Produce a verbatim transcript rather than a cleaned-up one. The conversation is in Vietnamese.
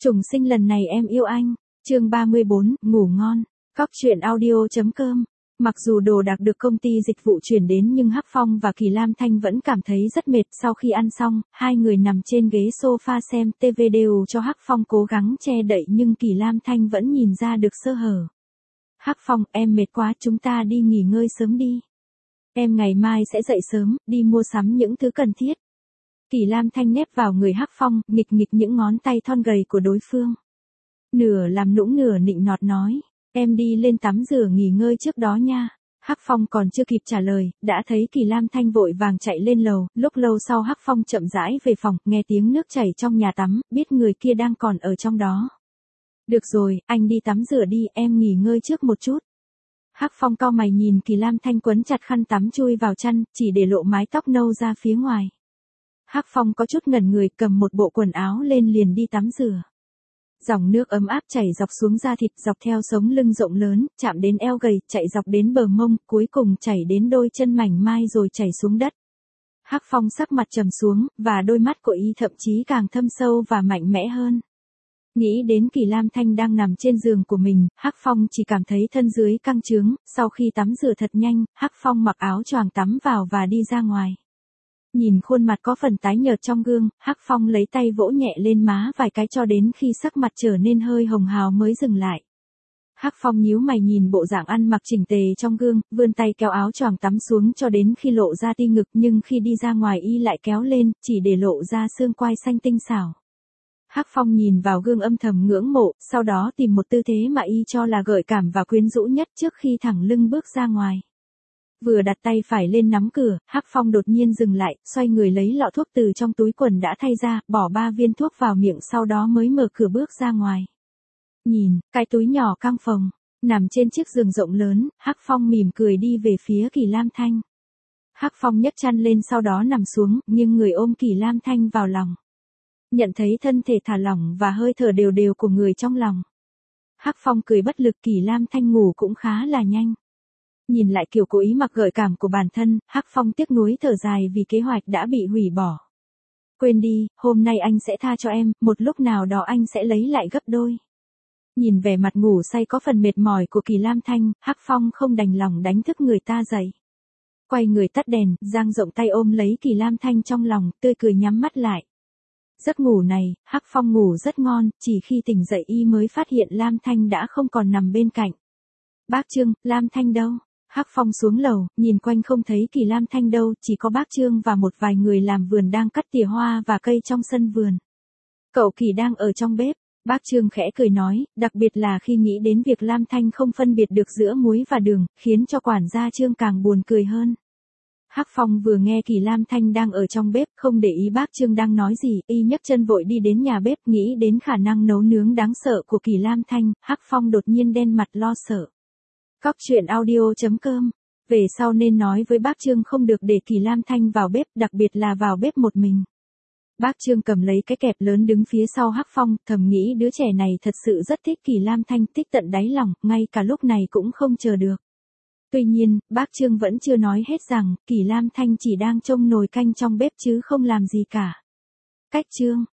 Trùng sinh lần này em yêu anh. Chương ba mươi bốn, ngủ ngon. Cóc truyện audio.com. Mặc dù đồ đạc được công ty dịch vụ chuyển đến nhưng Hắc Phong và Kỳ Lam Thanh vẫn cảm thấy rất mệt. Sau khi ăn xong, hai người nằm trên ghế sofa xem ti vi đều cho Hắc Phong cố gắng che đậy nhưng Kỳ Lam Thanh vẫn nhìn ra được sơ hở. Hắc Phong, em mệt quá, chúng ta đi nghỉ ngơi sớm đi. Em ngày mai sẽ dậy sớm, đi mua sắm những thứ cần thiết. Kỳ Lam Thanh nép vào người Hắc Phong, nghịch nghịch những ngón tay thon gầy của đối phương. Nửa làm nũng nửa nịnh nọt nói, em đi lên tắm rửa nghỉ ngơi trước đó nha. Hắc Phong còn chưa kịp trả lời, đã thấy Kỳ Lam Thanh vội vàng chạy lên lầu, lúc lâu sau Hắc Phong chậm rãi về phòng, nghe tiếng nước chảy trong nhà tắm, biết người kia đang còn ở trong đó. Được rồi, anh đi tắm rửa đi, em nghỉ ngơi trước một chút. Hắc Phong cau mày nhìn Kỳ Lam Thanh quấn chặt khăn tắm chui vào chăn, chỉ để lộ mái tóc nâu ra phía ngoài. Hắc Phong có chút ngẩn người, cầm một bộ quần áo lên liền đi tắm rửa. Dòng nước ấm áp chảy dọc xuống da thịt, dọc theo sống lưng rộng lớn, chạm đến eo gầy, chạy dọc đến bờ mông, cuối cùng chảy đến đôi chân mảnh mai rồi chảy xuống đất. Hắc Phong sắc mặt trầm xuống, và đôi mắt của y thậm chí càng thâm sâu và mạnh mẽ hơn. Nghĩ đến Kỳ Lam Thanh đang nằm trên giường của mình, Hắc Phong chỉ cảm thấy thân dưới căng trướng. Sau khi tắm rửa thật nhanh, Hắc Phong mặc áo choàng tắm vào và đi ra ngoài. Nhìn khuôn mặt có phần tái nhợt trong gương, Hắc Phong lấy tay vỗ nhẹ lên má vài cái cho đến khi sắc mặt trở nên hơi hồng hào mới dừng lại. Hắc Phong nhíu mày nhìn bộ dạng ăn mặc chỉnh tề trong gương, vươn tay kéo áo choàng tắm xuống cho đến khi lộ ra ti ngực, nhưng khi đi ra ngoài y lại kéo lên, chỉ để lộ ra xương quai xanh tinh xảo. Hắc Phong nhìn vào gương âm thầm ngưỡng mộ, sau đó tìm một tư thế mà y cho là gợi cảm và quyến rũ nhất trước khi thẳng lưng bước ra ngoài. Vừa đặt tay phải lên nắm cửa, Hắc Phong đột nhiên dừng lại, xoay người lấy lọ thuốc từ trong túi quần đã thay ra, bỏ ba viên thuốc vào miệng sau đó mới mở cửa bước ra ngoài. Nhìn, cái túi nhỏ căng phồng, nằm trên chiếc giường rộng lớn, Hắc Phong mỉm cười đi về phía Kỳ Lam Thanh. Hắc Phong nhấc chăn lên sau đó nằm xuống, nhưng người ôm Kỳ Lam Thanh vào lòng. Nhận thấy thân thể thả lỏng và hơi thở đều đều của người trong lòng. Hắc Phong cười bất lực, Kỳ Lam Thanh ngủ cũng khá là nhanh. Nhìn lại kiểu cố ý mặc gợi cảm của bản thân, Hắc Phong tiếc nuối thở dài vì kế hoạch đã bị hủy bỏ. Quên đi, hôm nay anh sẽ tha cho em, một lúc nào đó anh sẽ lấy lại gấp đôi. Nhìn vẻ mặt ngủ say có phần mệt mỏi của Kỳ Lam Thanh, Hắc Phong không đành lòng đánh thức người ta dậy. Quay người tắt đèn, dang rộng tay ôm lấy Kỳ Lam Thanh trong lòng, tươi cười nhắm mắt lại. Giấc ngủ này, Hắc Phong ngủ rất ngon, chỉ khi tỉnh dậy y mới phát hiện Lam Thanh đã không còn nằm bên cạnh. Bác Trương, Lam Thanh đâu? Hắc Phong xuống lầu, nhìn quanh không thấy Kỳ Lam Thanh đâu, chỉ có bác Trương và một vài người làm vườn đang cắt tỉa hoa và cây trong sân vườn. Cậu Kỳ đang ở trong bếp, bác Trương khẽ cười nói, đặc biệt là khi nghĩ đến việc Lam Thanh không phân biệt được giữa muối và đường, khiến cho quản gia Trương càng buồn cười hơn. Hắc Phong vừa nghe Kỳ Lam Thanh đang ở trong bếp, không để ý bác Trương đang nói gì, y nhấc chân vội đi đến nhà bếp, nghĩ đến khả năng nấu nướng đáng sợ của Kỳ Lam Thanh, Hắc Phong đột nhiên đen mặt lo sợ. Cóc truyện audio.com. Về sau nên nói với bác Trương không được để Kỳ Lam Thanh vào bếp, đặc biệt là vào bếp một mình. Bác Trương cầm lấy cái kẹp lớn đứng phía sau Hắc Phong, thầm nghĩ đứa trẻ này thật sự rất thích Kỳ Lam Thanh, thích tận đáy lòng, ngay cả lúc này cũng không chờ được. Tuy nhiên, bác Trương vẫn chưa nói hết rằng, Kỳ Lam Thanh chỉ đang trông nồi canh trong bếp chứ không làm gì cả. Cách Trương,